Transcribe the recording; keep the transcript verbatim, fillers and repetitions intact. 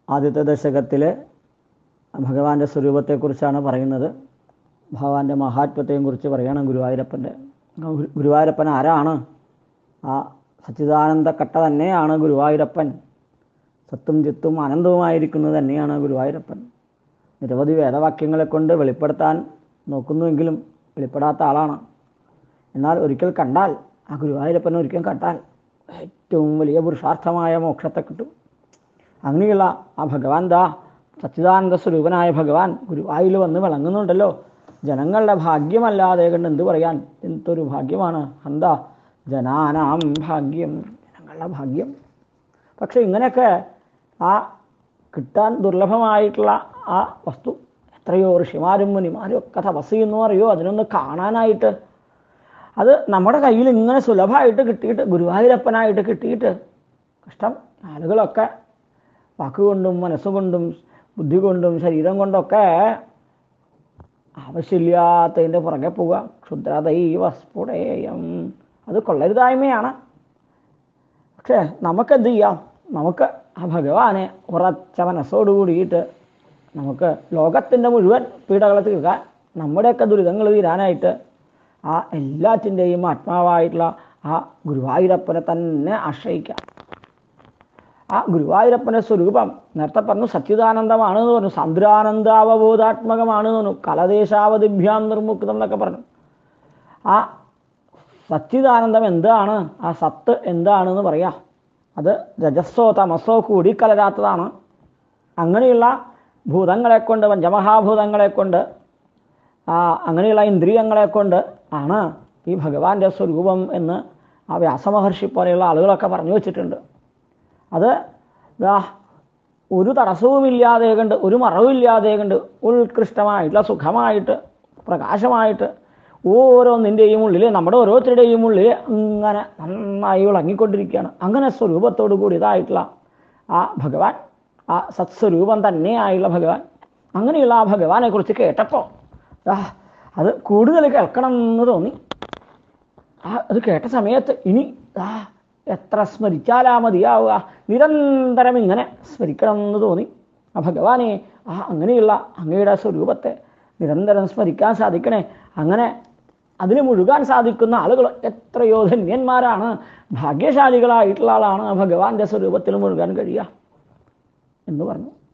ആദ്യത്തെ ദശകത്തിലെ ഭഗവാന്റെ സ്വരൂപത്തെക്കുറിച്ചാണ് പറയുന്നത്. ഭഗവാന്റെ മഹാത്മ്യത്തെയും കുറിച്ച് പറയണം. ഗുരുവായൂരപ്പൻ്റെ ഗുരുവായൂരപ്പൻ ആരാണ്? ആ സച്ചിദാനന്ദ കട്ട തന്നെയാണ് ഗുരുവായൂരപ്പൻ. സത്തും ചിത്തും അനന്തവുമായിരിക്കുന്നത് തന്നെയാണ് ഗുരുവായൂരപ്പൻ. നിരവധി വേദവാക്യങ്ങളെ കൊണ്ട് വെളിപ്പെടുത്താൻ നോക്കുന്നുവെങ്കിലും വെളിപ്പെടാത്ത ആളാണ്. എന്നാൽ ഒരിക്കൽ കണ്ടാൽ, ആ ഗുരുവായൂരപ്പനെ ഒരിക്കൽ കണ്ടാൽ ഏറ്റവും വലിയ പുരുഷാർത്ഥമായ മോക്ഷത്തെ കിട്ടും. അങ്ങനെയുള്ള ആ ഭഗവാൻ, ദാ സച്ചിദാനന്ദ സ്വരൂപനായ ഭഗവാൻ ഗുരുവായൂരിൽ വന്ന് വിളങ്ങുന്നുണ്ടല്ലോ. ജനങ്ങളുടെ ഭാഗ്യമല്ലാതെ കണ്ട് എന്ത് പറയാൻ? എന്തൊരു ഭാഗ്യമാണ്! എന്താ ജനാനാം ഭാഗ്യം, ജനങ്ങളുടെ ഭാഗ്യം. പക്ഷെ ഇങ്ങനെയൊക്കെ ആ കിട്ടാൻ ദുർലഭമായിട്ടുള്ള ആ വസ്തു എത്രയോ ഋഷിമാരും മുനിമാരും ഒക്കെ തപസ് ചെയ്യുന്നു അറിയോ അതിനൊന്ന് കാണാനായിട്ട്. അത് നമ്മുടെ കയ്യിൽ ഇങ്ങനെ സുലഭമായിട്ട് കിട്ടിയിട്ട്, ഗുരുവായൂരപ്പനായിട്ട് കിട്ടിയിട്ട് കഷ്ടം. ആളുകളൊക്കെ വാക്കുകൊണ്ടും മനസ്സുകൊണ്ടും ബുദ്ധി കൊണ്ടും ശരീരം കൊണ്ടൊക്കെ ആവശ്യമില്ലാത്തതിൻ്റെ പുറകെ പോവുക. ക്ഷുദ്രദൈവ സ്ഫുടേയം, അത് കൊള്ളരുതായ്മയാണ്. പക്ഷേ നമുക്കെന്ത് ചെയ്യാം? നമുക്ക് ആ ഭഗവാനെ ഉറച്ച മനസ്സോടുകൂടിയിട്ട് നമുക്ക് ലോകത്തിൻ്റെ മുഴുവൻ പീഡകളെ തീർക്കാൻ, നമ്മുടെയൊക്കെ ദുരിതങ്ങൾ തീരാനായിട്ട് ആ എല്ലാറ്റിൻ്റെയും ആത്മാവായിട്ടുള്ള ആ ഗുരുവായൂരപ്പനെ തന്നെ ആശ്രയിക്കാം. ആ ഗുരുവായൂരപ്പൻ്റെ സ്വരൂപം നേരത്തെ പറഞ്ഞു സച്ചിദാനന്ദമാണെന്ന് പറഞ്ഞു, സാന്ദ്രാനന്ദാവബോധാത്മകമാണെന്ന് പറഞ്ഞു, കലദേശാവതിഭ്യാം നിർമുക്തം എന്നൊക്കെ പറഞ്ഞു. ആ സച്ചിദാനന്ദം എന്താണ്? ആ സത്ത് എന്താണെന്ന് പറയാം. അത് രജസ്സോ തമസ്സോ കൂടി കലരാത്തതാണ്. അങ്ങനെയുള്ള ഭൂതങ്ങളെ കൊണ്ട്, പഞ്ചമഹാഭൂതങ്ങളെ കൊണ്ട്, ആ അങ്ങനെയുള്ള ഇന്ദ്രിയങ്ങളെ കൊണ്ട് ആണ് ഈ ഭഗവാന്റെ സ്വരൂപം എന്ന് ആ വ്യാസമഹർഷി പോലെയുള്ള ആളുകളൊക്കെ പറഞ്ഞു വച്ചിട്ടുണ്ട്. അത് ദാ ഒരു തടസ്സവുമില്ലാതെ കണ്ട്, ഒരു മറവില്ലാതെ കണ്ട് ഉത്കൃഷ്ടമായിട്ടുള്ള സുഖമായിട്ട് പ്രകാശമായിട്ട് ഓരോന്നിൻ്റെയും ഉള്ളിൽ, നമ്മുടെ ഓരോരുത്തരുടെയും ഉള്ളിൽ അങ്ങനെ നന്നായി വിളങ്ങിക്കൊണ്ടിരിക്കുകയാണ്. അങ്ങനെ സ്വരൂപത്തോടു കൂടിയതായിട്ടുള്ള ആ ഭഗവാൻ, ആ സത്സ്വരൂപം തന്നെയായുള്ള ഭഗവാൻ. അങ്ങനെയുള്ള ആ ഭഗവാനെ കുറിച്ച് കേട്ടപ്പോൾ അത് കൂടുതൽ കേൾക്കണം എന്ന് തോന്നി. ആ അത് കേട്ട സമയത്ത് ഇനി ആ എത്ര സ്മരിച്ചാലാ മതിയാവുക, നിരന്തരം ഇങ്ങനെ സ്മരിക്കണം എന്ന് തോന്നി. ആ ഭഗവാനെ, ആ അങ്ങനെയുള്ള അങ്ങയുടെ സ്വരൂപത്തെ നിരന്തരം സ്മരിക്കാൻ സാധിക്കണേ. അങ്ങനെ അതിന് മുഴുകാൻ സാധിക്കുന്ന ആളുകൾ എത്രയോ ധന്യന്മാരാണ്, ഭാഗ്യശാലികളായിട്ടുള്ള ആളാണ് ഭഗവാന്റെ സ്വരൂപത്തിൽ മുഴുകാൻ കഴിയുക എന്ന് പറഞ്ഞു.